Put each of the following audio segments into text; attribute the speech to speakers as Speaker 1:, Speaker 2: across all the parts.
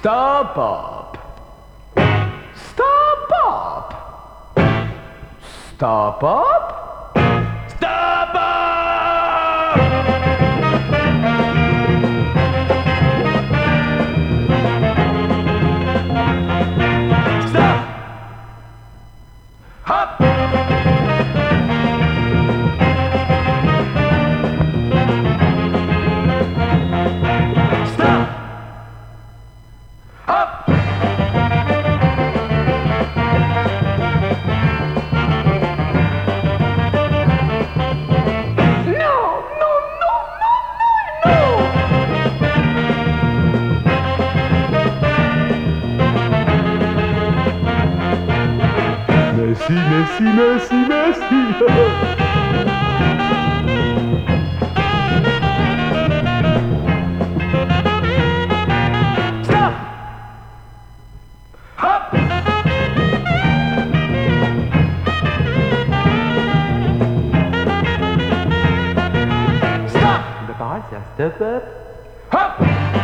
Speaker 1: Stop up. Stop up. Stop up. Stop up. Stop. Hop. Stop. Hop. Merci. Stop! Hop! Stop!
Speaker 2: La parole, c'est un stop up.
Speaker 1: Hop!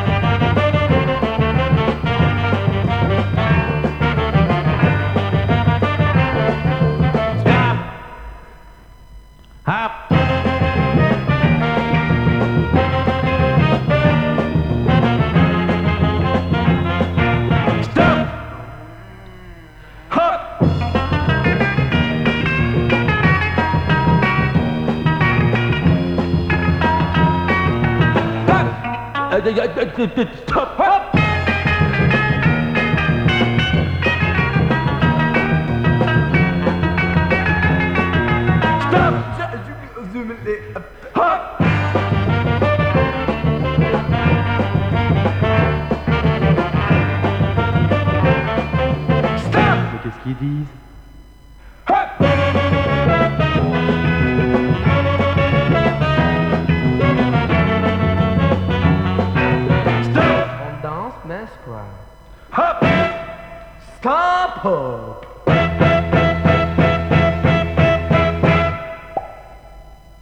Speaker 1: Stop! Hop! Stop! Hop! Stop! Hop! Stop! Hop! Stop!
Speaker 2: Mais qu'est-ce qu'ils disent?
Speaker 1: Hop! Stop!
Speaker 2: On danse, mais quoi?
Speaker 1: Hop! Stop! Hop!